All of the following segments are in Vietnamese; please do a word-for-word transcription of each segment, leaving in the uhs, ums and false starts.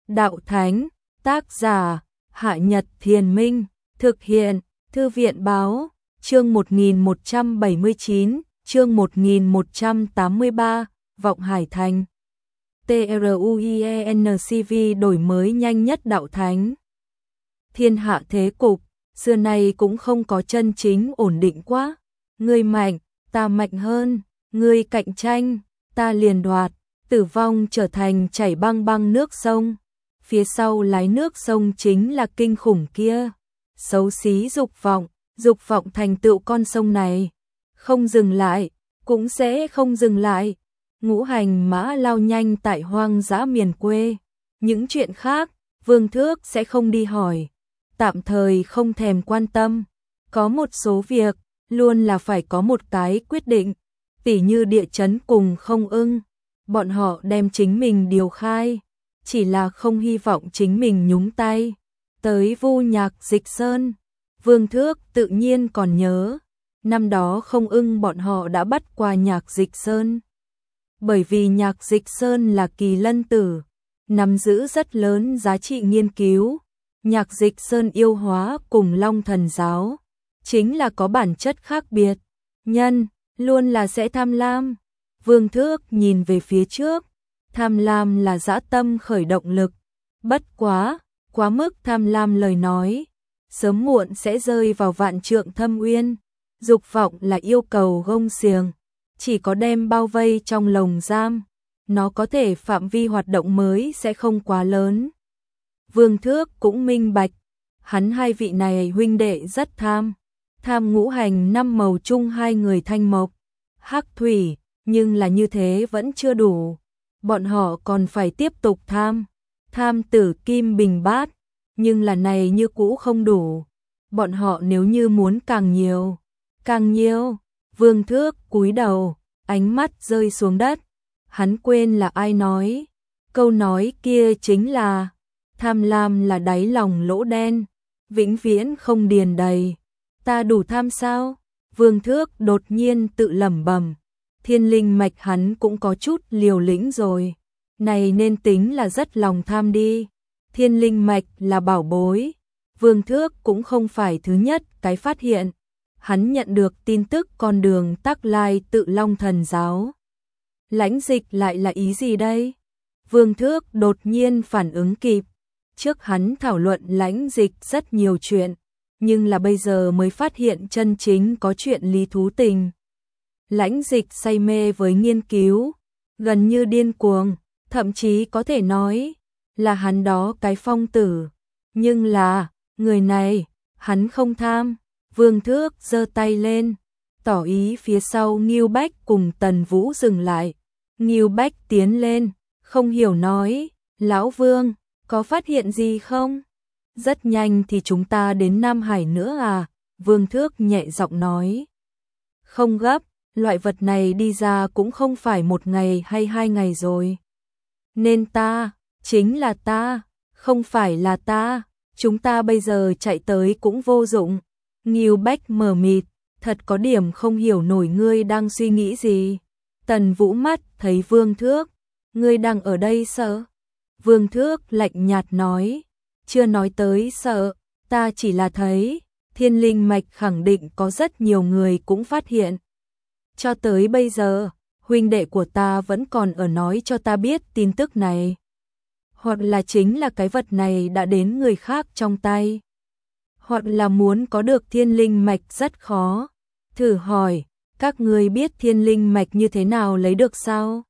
Đạo Thánh, tác giả, Hạ Nhật Thiền Minh, thực hiện, Thư viện Báo, chương một nghìn một trăm bảy mươi chín, chương một nghìn một trăm tám mươi ba, Vọng Hải Thành. TRUIENCV đổi mới nhanh nhất Đạo Thánh. Thiên hạ thế cục, xưa nay cũng không có chân chính ổn định quá. Ngươi mạnh, ta mạnh hơn, ngươi cạnh tranh, ta liền đoạt, tử vong trở thành chảy băng băng nước sông. Phía sau lái nước sông chính là kinh khủng kia. Xấu xí dục vọng, dục vọng thành tựu con sông này. Không dừng lại, cũng sẽ không dừng lại. Ngũ hành mã lao nhanh tại hoang dã miền quê. Những chuyện khác, Vương Thước sẽ không đi hỏi. Tạm thời không thèm quan tâm. Có một số việc, luôn là phải có một cái quyết định. Tỉ như địa chấn cùng không ưng. Bọn họ đem chính mình điều khai. Chỉ là không hy vọng chính mình nhúng tay. Tới Vu Nhạc Dịch Sơn, Vương Thước tự nhiên còn nhớ. Năm đó không ưng bọn họ đã bắt qua Nhạc Dịch Sơn. Bởi vì Nhạc Dịch Sơn là kỳ lân tử, nắm giữ rất lớn giá trị nghiên cứu. Nhạc Dịch Sơn yêu hóa cùng Long Thần Giáo, chính là có bản chất khác biệt. Nhân, luôn là sẽ tham lam. Vương Thước nhìn về phía trước, tham lam là dã tâm khởi động lực. Bất quá, quá mức tham lam lời nói, sớm muộn sẽ rơi vào vạn trượng thâm uyên. Dục vọng là yêu cầu gông xiềng, chỉ có đem bao vây trong lồng giam, nó có thể phạm vi hoạt động mới sẽ không quá lớn. Vương Thước cũng minh bạch, hắn hai vị này huynh đệ rất tham, tham ngũ hành năm màu chung hai người thanh mộc, hắc thủy, nhưng là như thế vẫn chưa đủ. Bọn họ còn phải tiếp tục tham, tham tử kim bình bát, nhưng là này như cũ không đủ. Bọn họ nếu như muốn càng nhiều, càng nhiều. Vương Thước cúi đầu, ánh mắt rơi xuống đất. Hắn quên là ai nói. Câu nói kia chính là tham lam là đáy lòng lỗ đen, vĩnh viễn không điền đầy. Ta đủ tham sao? Vương Thước đột nhiên tự lẩm bẩm. Thiên linh mạch hắn cũng có chút liều lĩnh rồi. Này nên tính là rất lòng tham đi. Thiên linh mạch là bảo bối. Vương Thước cũng không phải thứ nhất cái phát hiện. Hắn nhận được tin tức con đường Tắc Lai tự Long Thần Giáo. Lãnh dịch lại là ý gì đây? Vương Thước đột nhiên phản ứng kịp. Trước hắn thảo luận lãnh dịch rất nhiều chuyện, nhưng là bây giờ mới phát hiện chân chính có chuyện lý thú tình. Lãnh dịch say mê với nghiên cứu, gần như điên cuồng, thậm chí có thể nói là hắn đó cái phong tử. Nhưng là, người này, hắn không tham. Vương Thước giơ tay lên, tỏ ý phía sau Ngưu Bách cùng Tần Vũ dừng lại. Ngưu Bách tiến lên, không hiểu nói, Lão Vương, có phát hiện gì không? Rất nhanh thì chúng ta đến Nam Hải nữa à? Vương Thước nhẹ giọng nói. Không gấp, loại vật này đi ra cũng không phải một ngày hay hai ngày rồi. Nên ta, chính là ta, không phải là ta, chúng ta bây giờ chạy tới cũng vô dụng. Ngưu Bách mờ mịt, thật có điểm không hiểu nổi ngươi đang suy nghĩ gì. Tần Vũ mắt thấy Vương Thước, ngươi đang ở đây sợ? Vương Thước lạnh nhạt nói, chưa nói tới sợ, ta chỉ là thấy, thiên linh mạch khẳng định có rất nhiều người cũng phát hiện. Cho tới bây giờ, huynh đệ của ta vẫn còn ở nói cho ta biết tin tức này. Hoặc là chính là cái vật này đã đến người khác trong tay. Hoặc là muốn có được thiên linh mạch rất khó. Thử hỏi, các ngươi biết thiên linh mạch như thế nào lấy được sao?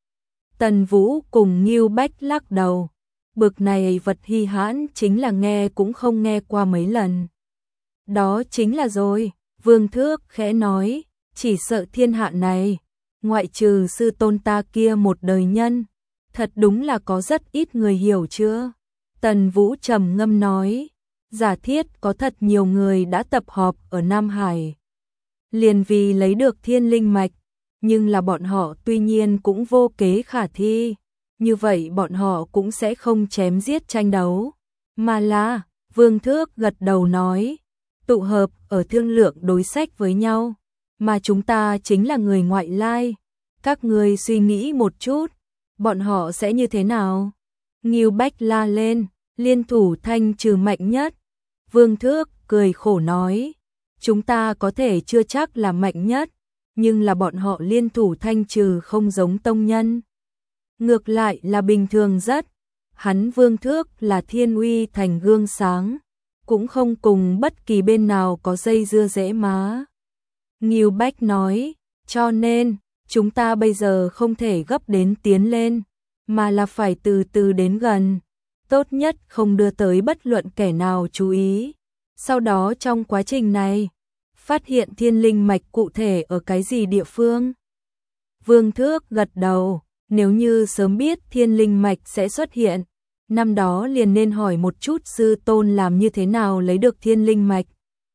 Tần Vũ cùng Ngưu Bách lắc đầu. Bực này vật hi hãn chính là nghe cũng không nghe qua mấy lần. Đó chính là rồi, Vương Thước khẽ nói, chỉ sợ thiên hạ này, ngoại trừ sư tôn ta kia một đời nhân, thật đúng là có rất ít người hiểu chưa? Tần Vũ trầm ngâm nói, giả thiết có thật nhiều người đã tập họp ở Nam Hải. Liền vì lấy được thiên linh mạch, nhưng là bọn họ tuy nhiên cũng vô kế khả thi. Như vậy bọn họ cũng sẽ không chém giết tranh đấu. Mà là, Vương Thước gật đầu nói, tụ hợp ở thương lượng đối sách với nhau. Mà chúng ta chính là người ngoại lai. Các người suy nghĩ một chút, bọn họ sẽ như thế nào? Ngưu Bách la lên, liên thủ thanh trừ mạnh nhất. Vương Thước cười khổ nói, chúng ta có thể chưa chắc là mạnh nhất, nhưng là bọn họ liên thủ thanh trừ không giống tông nhân. Ngược lại là bình thường rất, hắn Vương Thước là thiên uy thành gương sáng, cũng không cùng bất kỳ bên nào có dây dưa dễ má. Ngưu Bách nói, cho nên, chúng ta bây giờ không thể gấp đến tiến lên, mà là phải từ từ đến gần, tốt nhất không đưa tới bất luận kẻ nào chú ý. Sau đó trong quá trình này, phát hiện thiên linh mạch cụ thể ở cái gì địa phương. Vương Thước gật đầu, nếu như sớm biết thiên linh mạch sẽ xuất hiện, năm đó liền nên hỏi một chút sư tôn làm như thế nào lấy được thiên linh mạch.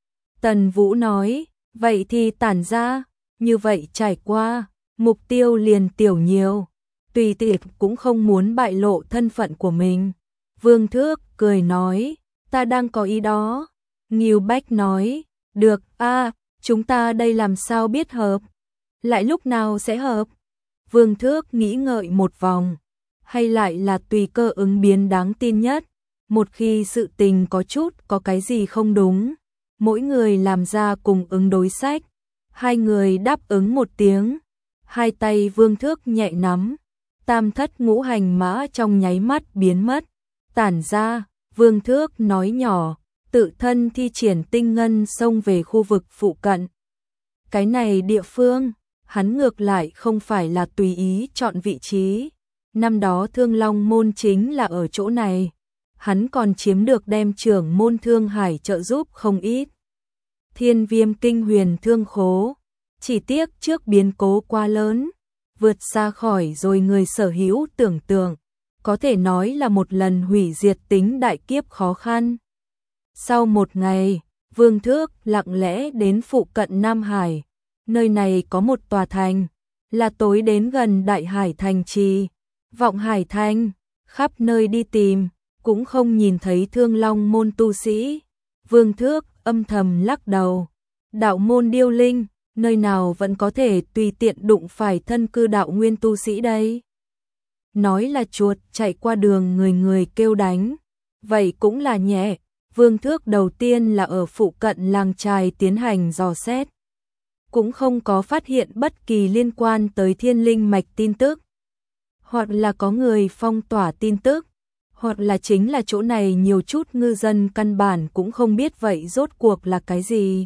Tần Vũ nói, vậy thì tản ra, như vậy trải qua, mục tiêu liền tiểu nhiều, tùy tiệc cũng không muốn bại lộ thân phận của mình. Vương Thước cười nói, ta đang có ý đó. Ngưu Bách nói, được, a, chúng ta đây làm sao biết hợp? Lại lúc nào sẽ hợp? Vương Thước nghĩ ngợi một vòng, hay lại là tùy cơ ứng biến đáng tin nhất, một khi sự tình có chút có cái gì không đúng, mỗi người làm ra cùng ứng đối sách. Hai người đáp ứng một tiếng, hai tay Vương Thước nhẹ nắm, tam thất ngũ hành mã trong nháy mắt biến mất, tản ra. Vương Thước nói nhỏ, tự thân thi triển tinh ngân xông về khu vực phụ cận. Cái này địa phương, hắn ngược lại không phải là tùy ý chọn vị trí. Năm đó Thương Long môn chính là ở chỗ này, hắn còn chiếm được đem trưởng môn Thương Hải trợ giúp không ít. Thiên Viêm Kinh Huyền Thương Khố, chỉ tiếc trước biến cố quá lớn, vượt xa khỏi rồi người sở hữu tưởng tượng, có thể nói là một lần hủy diệt tính đại kiếp khó khăn. Sau một ngày, Vương Thước lặng lẽ đến phụ cận Nam Hải, nơi này có một tòa thành, là tối đến gần Đại Hải thành trì, Vọng Hải thành, khắp nơi đi tìm, cũng không nhìn thấy Thương Long môn tu sĩ. Vương Thước âm thầm lắc đầu, đạo môn điêu linh, nơi nào vẫn có thể tùy tiện đụng phải thân cư đạo nguyên tu sĩ đây. Nói là chuột chạy qua đường người người kêu đánh, vậy cũng là nhẹ. Vương Thước đầu tiên là ở phụ cận làng trài tiến hành dò xét, cũng không có phát hiện bất kỳ liên quan tới thiên linh mạch tin tức, hoặc là có người phong tỏa tin tức, hoặc là chính là chỗ này nhiều chút ngư dân căn bản cũng không biết vậy rốt cuộc là cái gì.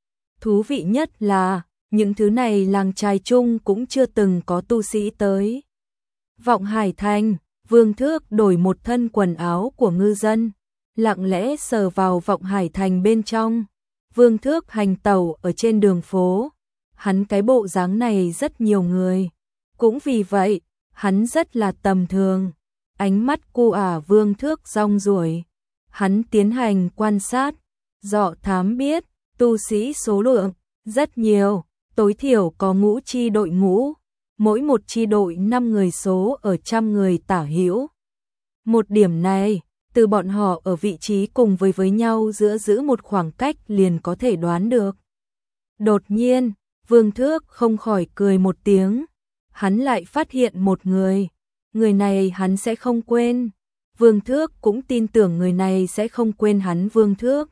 Thú vị nhất là, những thứ này làng trài chung cũng chưa từng có tu sĩ tới. Vọng Hải thành, Vương Thước đổi một thân quần áo của ngư dân, lặng lẽ sờ vào Vọng Hải thành bên trong. Vương Thước hành tẩu ở trên đường phố, hắn cái bộ dáng này rất nhiều người, cũng vì vậy, hắn rất là tầm thường. Ánh mắt cô ả Vương Thước rong ruổi, hắn tiến hành quan sát, dò thám biết, tu sĩ số lượng rất nhiều, tối thiểu có ngũ chi đội ngũ, mỗi một chi đội năm người số ở trăm người tả hữu. Một điểm này, từ bọn họ ở vị trí cùng với với nhau giữa giữ một khoảng cách liền có thể đoán được. Đột nhiên, Vương Thước không khỏi cười một tiếng, hắn lại phát hiện một người, người này hắn sẽ không quên. Vương Thước cũng tin tưởng người này sẽ không quên hắn. Vương Thước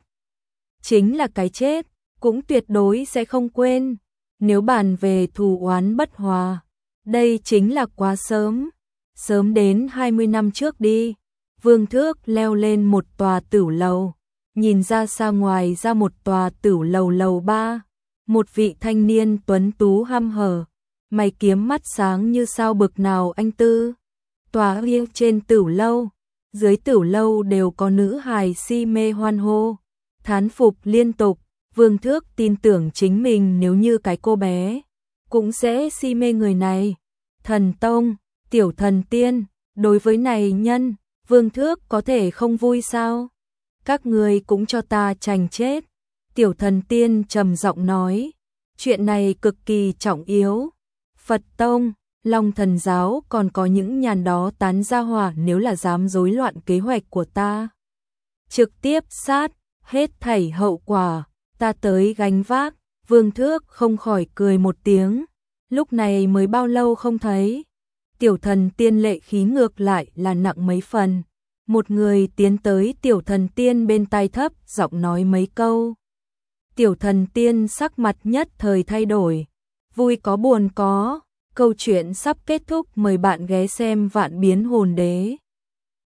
chính là cái chết, cũng tuyệt đối sẽ không quên. Nếu bàn về thù oán bất hòa, đây chính là quá sớm, sớm đến hai mươi năm trước đi. Vương Thước leo lên một tòa tửu lầu, nhìn ra xa ngoài ra một tòa tửu lầu lầu ba, một vị thanh niên tuấn tú hăm hở, mày kiếm mắt sáng như sao bực nào anh tư. Tòa riêng trên tửu lâu, dưới tửu lâu đều có nữ hài si mê hoan hô, thán phục liên tục. Vương Thước tin tưởng chính mình nếu như cái cô bé, cũng sẽ si mê người này. Thần tông, tiểu thần tiên, đối với này nhân, Vương Thước có thể không vui sao? Các người cũng cho ta chành chết. Tiểu thần tiên trầm giọng nói, chuyện này cực kỳ trọng yếu. Phật tông, Long thần giáo còn có những nhàn đó tán ra hỏa, nếu là dám rối loạn kế hoạch của ta, trực tiếp sát, hết thảy hậu quả, ta tới gánh vác. Vương Thước không khỏi cười một tiếng, lúc này mới bao lâu không thấy. Tiểu thần tiên lệ khí ngược lại là nặng mấy phần. Một người tiến tới tiểu thần tiên bên tai thấp giọng nói mấy câu. Tiểu thần tiên sắc mặt nhất thời thay đổi. Vui có buồn có. Câu chuyện sắp kết thúc, mời bạn ghé xem Vạn Biến Hồn Đế.